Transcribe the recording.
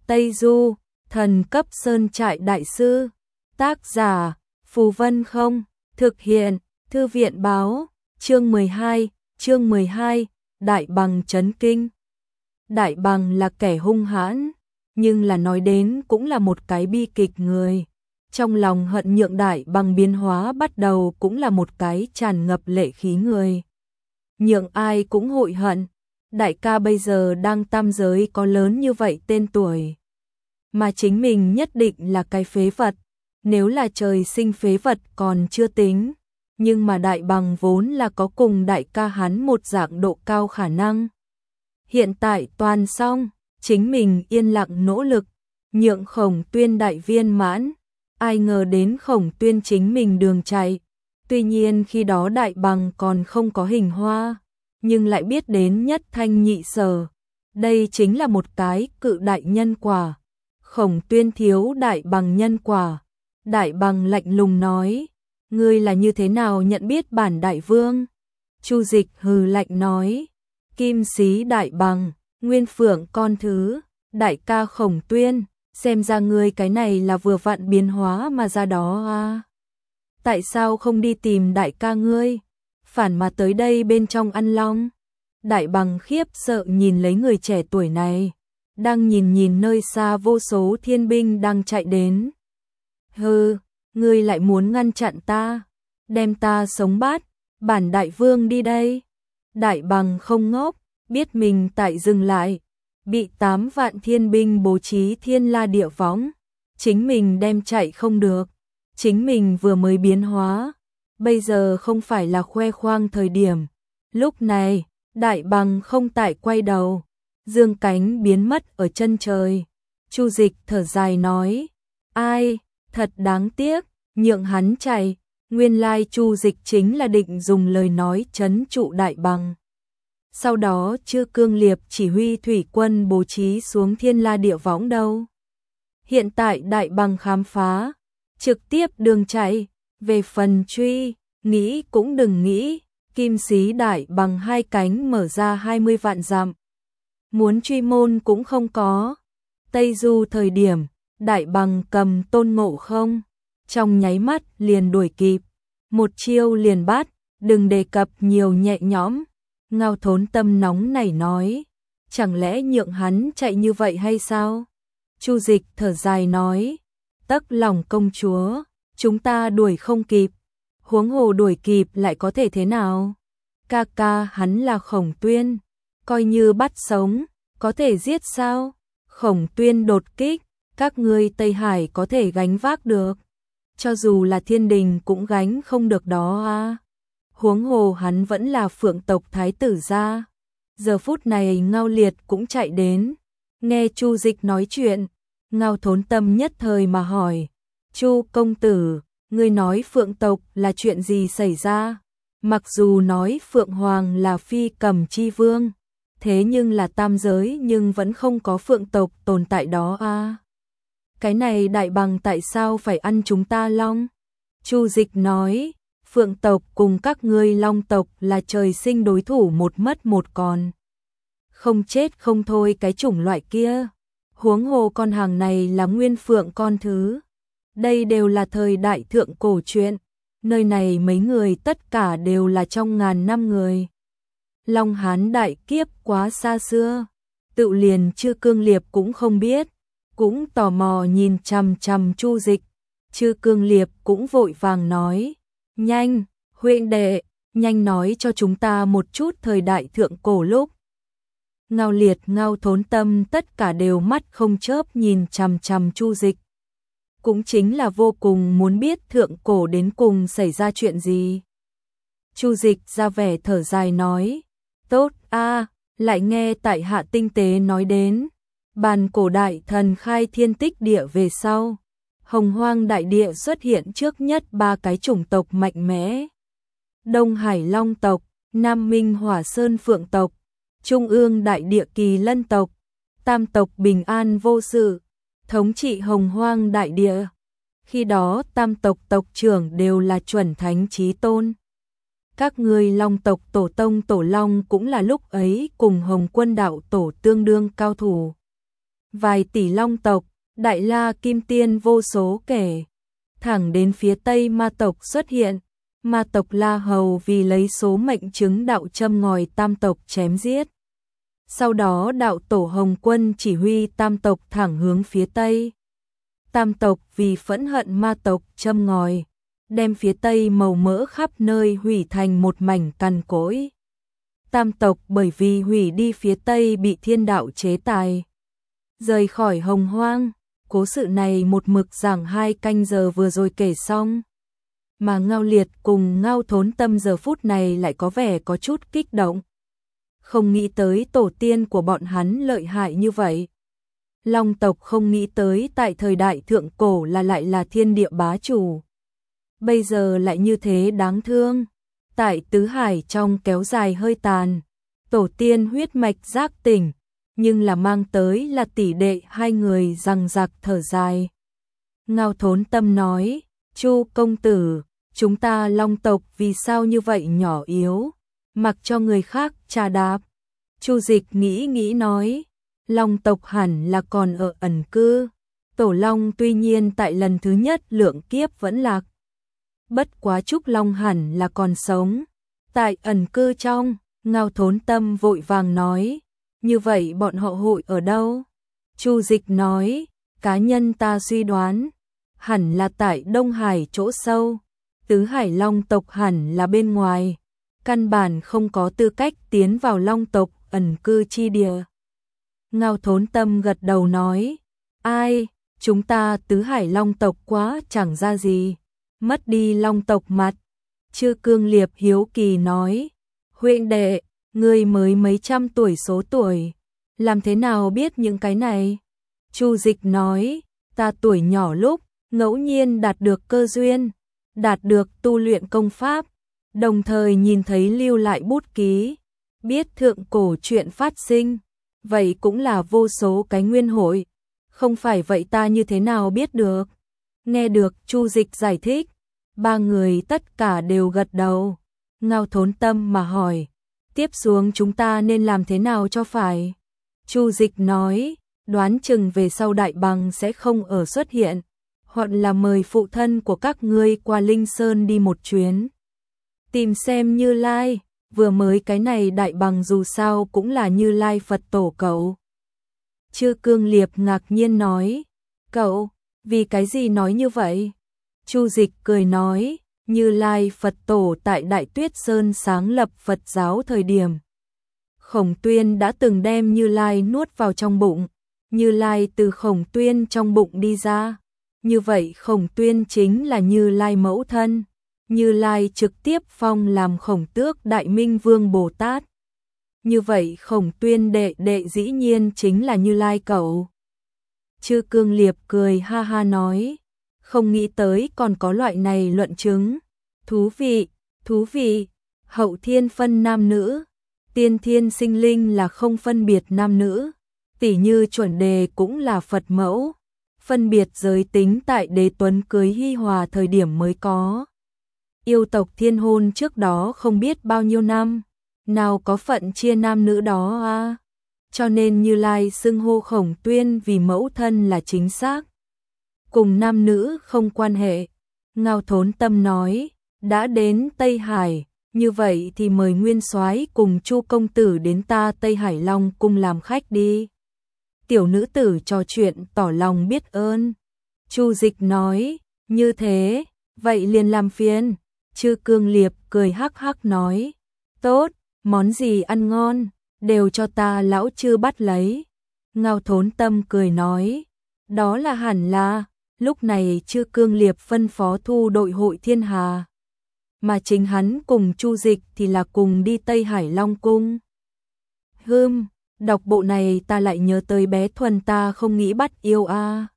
Tây Du, thần cấp sơn trại đại sư. Tác giả, Phù Vân Không. Thực hiện, Thư viện báo. Chương 12, Đại Bằng chấn kinh. Đại Bằng là kẻ hung hãn, nhưng là nói đến cũng là một cái bi kịch người. Trong lòng hận nhượng Đại Bằng biến hóa bắt đầu cũng là một cái tràn ngập lệ khí người. Nhượng ai cũng hội hận. Đại ca bây giờ đang tam giới có lớn như vậy tên tuổi, mà chính mình nhất định là cái phế vật. Nếu là trời sinh phế vật còn chưa tính, nhưng mà Đại Bằng vốn là có cùng đại ca hắn một dạng độ cao khả năng. Hiện tại toàn xong, chính mình yên lặng nỗ lực, nhượng Khổng Tuyên đại viên mãn. Ai ngờ đến Khổng Tuyên chính mình đường chạy. Tuy nhiên khi đó Đại Bằng còn không có hình hoa, nhưng lại biết đến nhất thanh nhị sở. Đây chính là một cái cự đại nhân quả. Khổng Tuyên thiếu Đại Bằng nhân quả. Đại Bằng lạnh lùng nói, ngươi là như thế nào nhận biết bản đại vương? Chu Dịch hừ lạnh nói, Kim Sĩ Đại Bằng, Nguyên Phượng con thứ, đại ca Khổng Tuyên, xem ra ngươi cái này là vừa vặn biến hóa mà ra đó à. Tại sao không đi tìm đại ca ngươi, phản mà tới đây bên trong ăn long? Đại Bằng khiếp sợ nhìn lấy người trẻ tuổi này, đang nhìn nơi xa vô số thiên binh đang chạy đến. Hừ, ngươi lại muốn ngăn chặn ta, đem ta sống bát, bản đại vương đi đây. Đại Bằng không ngốc, biết mình tại dừng lại, bị 8 vạn thiên binh bố trí thiên la địa võng, chính mình đem chạy không được, chính mình vừa mới biến hóa, bây giờ không phải là khoe khoang thời điểm. Lúc này, Đại Bằng không tại quay đầu, dương cánh biến mất ở chân trời. Chu Dịch thở dài nói, ai, thật đáng tiếc, nhượng hắn chạy. Nguyên lai Chu Dịch chính là định dùng lời nói trấn trụ Đại Bằng. Sau đó chưa Cương Liệp chỉ huy thủy quân bố trí xuống thiên la địa võng đâu. Hiện tại Đại Bằng khám phá, trực tiếp đường chạy, về phần truy, nghĩ cũng đừng nghĩ. Kim Sĩ Đại Bằng hai cánh mở ra 20 vạn dặm, muốn truy môn cũng không có. Tây Du thời điểm, Đại Bằng cầm Tôn Ngộ Không, trong nháy mắt liền đuổi kịp, một chiêu liền bắt, đừng đề cập nhiều nhẹ nhõm. Ngao Thốn Tâm nóng nảy nói, chẳng lẽ nhượng hắn chạy như vậy hay sao? Chu Dịch thở dài nói, tấc lòng công chúa, chúng ta đuổi không kịp, huống hồ đuổi kịp lại có thể thế nào? Ca ca hắn là Khổng Tuyên, coi như bắt sống, có thể giết sao? Khổng Tuyên đột kích, các ngươi Tây Hải có thể gánh vác được, cho dù là thiên đình cũng gánh không được đó à. Huống hồ hắn vẫn là Phượng tộc thái tử gia. Giờ phút này Ngao Liệt cũng chạy đến, nghe Chu Dịch nói chuyện, Ngao Thốn Tâm nhất thời mà hỏi, Chu công tử, ngươi nói Phượng tộc là chuyện gì xảy ra? Mặc dù nói Phượng Hoàng là phi cầm chi vương, thế nhưng là tam giới nhưng vẫn không có Phượng tộc tồn tại đó à. Cái này Đại Bằng tại sao phải ăn chúng ta long? Chu Dịch nói, Phượng tộc cùng các ngươi Long tộc là trời sinh đối thủ một mất một còn. Không chết không thôi cái chủng loại kia. Huống hồ con hàng này là Nguyên Phượng con thứ. Đây đều là thời đại thượng cổ chuyện. Nơi này mấy người tất cả đều là trong ngàn năm người. Long Hán đại kiếp quá xa xưa, tự liền Chư Cương Liệp cũng không biết, cũng tò mò nhìn chằm chằm Chu Dịch. Chư Cương Liệp cũng vội vàng nói, nhanh, huynh đệ, nhanh nói cho chúng ta một chút thời đại thượng cổ lúc. Ngao Liệt, Ngao Thốn Tâm tất cả đều mắt không chớp nhìn chằm chằm Chu Dịch. Cũng chính là vô cùng muốn biết thượng cổ đến cùng xảy ra chuyện gì. Chu Dịch ra vẻ thở dài nói, tốt a, lại nghe tại hạ tinh tế nói đến, bàn cổ đại thần khai thiên tích địa về sau, Hồng Hoang đại địa xuất hiện trước nhất 3 cái chủng tộc mạnh mẽ. Đông Hải Long tộc, Nam Minh Hỏa Sơn Phượng tộc, Trung ương đại địa Kỳ Lân tộc, tam tộc bình an vô sự, thống trị Hồng Hoang đại địa. Khi đó tam tộc tộc trưởng đều là chuẩn thánh chí tôn. Các ngươi Long tộc tổ tông Tổ Long cũng là lúc ấy cùng Hồng Quân đạo tổ tương đương cao thủ. vài tỷ long tộc, Đại La Kim Tiên vô số kể. Thẳng đến phía Tây ma tộc xuất hiện, ma tộc La Hầu vì lấy số mệnh chứng đạo châm ngòi tam tộc chém giết. Sau đó đạo tổ Hồng Quân chỉ huy tam tộc thẳng hướng phía Tây. Tam tộc vì phẫn hận ma tộc châm ngòi, đem phía Tây màu mỡ khắp nơi hủy thành một mảnh cằn cỗi. Tam tộc bởi vì hủy đi phía Tây bị thiên đạo chế tài, rời khỏi Hồng Hoang. Cố sự này một mực giảng 2 canh giờ vừa rồi kể xong. Mà Ngao Liệt cùng Ngao Thốn Tâm giờ phút này lại có vẻ có chút kích động. Không nghĩ tới tổ tiên của bọn hắn lợi hại như vậy. Long tộc không nghĩ tới tại thời đại thượng cổ lại là thiên địa bá chủ. Bây giờ lại như thế đáng thương. Tại tứ hải trong kéo dài hơi tàn, tổ tiên huyết mạch giác tỉnh, nhưng là mang tới là tỷ đệ 2 người rằng giặc thở dài. Ngao Thốn Tâm nói, Chu công tử, chúng ta Long tộc vì sao như vậy nhỏ yếu, mặc cho người khác trà đạp. Chu Dịch nghĩ nói, Long tộc hẳn là còn ở ẩn cư. Tổ Long tuy nhiên tại lần thứ nhất lượng kiếp vẫn lạc. Bất quá Trúc Long hẳn là còn sống. Tại ẩn cư trong, Ngao Thốn Tâm vội vàng nói, như vậy bọn họ hội ở đâu? Chu Dịch nói, cá nhân ta suy đoán, hẳn là tại Đông Hải chỗ sâu. Tứ Hải Long tộc hẳn là bên ngoài, căn bản không có tư cách tiến vào Long tộc ẩn cư chi địa. Ngao Thốn Tâm gật đầu nói, ai, chúng ta Tứ Hải Long tộc quá chẳng ra gì, mất đi Long tộc mặt. Chư Cương Liệp hiếu kỳ nói, huynh đệ, ngươi mới mấy trăm tuổi số tuổi, làm thế nào biết những cái này? Chu Dịch nói, ta tuổi nhỏ lúc, ngẫu nhiên đạt được cơ duyên, đạt được tu luyện công pháp, đồng thời nhìn thấy lưu lại bút ký, biết thượng cổ chuyện phát sinh, vậy cũng là vô số cái nguyên hội, không phải vậy ta như thế nào biết được? Nghe được Chu Dịch giải thích, 3 người tất cả đều gật đầu. Ngao Thốn Tâm mà hỏi, tiếp xuống chúng ta nên làm thế nào cho phải? Chu Dịch nói, đoán chừng về sau Đại Bằng sẽ không ở xuất hiện, hoặc là mời phụ thân của các ngươi qua Linh Sơn đi một chuyến. Tìm xem Như Lai, vừa mới cái này Đại Bằng dù sao cũng là Như Lai Phật tổ cậu. Chư Cương Liệp ngạc nhiên nói, cậu, vì cái gì nói như vậy? Chu Dịch cười nói, Như Lai Phật tổ tại Đại Tuyết Sơn sáng lập Phật giáo thời điểm. Khổng Tuyên đã từng đem Như Lai nuốt vào trong bụng, Như Lai từ Khổng Tuyên trong bụng đi ra. Như vậy Khổng Tuyên chính là Như Lai mẫu thân. Như Lai trực tiếp phong làm Khổng Tước Đại Minh Vương Bồ Tát. Như vậy Khổng Tuyên đệ đệ dĩ nhiên chính là Như Lai cậu. Chư Cương Liệp cười ha ha nói, không nghĩ tới còn có loại này luận chứng. Thú vị, hậu thiên phân nam nữ, tiên thiên sinh linh là không phân biệt nam nữ, tỉ như chuẩn đề cũng là Phật mẫu, phân biệt giới tính tại Đế Tuấn cưới Hi Hòa thời điểm mới có. Yêu tộc thiên hôn trước đó không biết bao nhiêu năm, nào có phận chia nam nữ đó à? Cho nên Như Lai xưng hô Khổng Tuyên vì mẫu thân là chính xác. Cùng nam nữ không quan hệ. Ngao Thốn Tâm nói, đã đến Tây Hải, như vậy thì mời Nguyên Soái cùng Chu công tử đến ta Tây Hải Long cung làm khách đi. Tiểu nữ tử trò chuyện tỏ lòng biết ơn. Chu Dịch nói, như thế, vậy liền làm phiền. Chư Cương Liệp cười hắc hắc nói, tốt, món gì ăn ngon, đều cho ta lão chư bắt lấy. Ngao Thốn Tâm cười nói, đó là hẳn là. Lúc này Chư Cương Liệp phân phó thu đội hội Thiên Hà, mà chính hắn cùng Chu Dịch thì là cùng đi Tây Hải Long cung. Đọc bộ này ta lại nhớ tới bé Thuần ta không nghĩ bắt yêu a.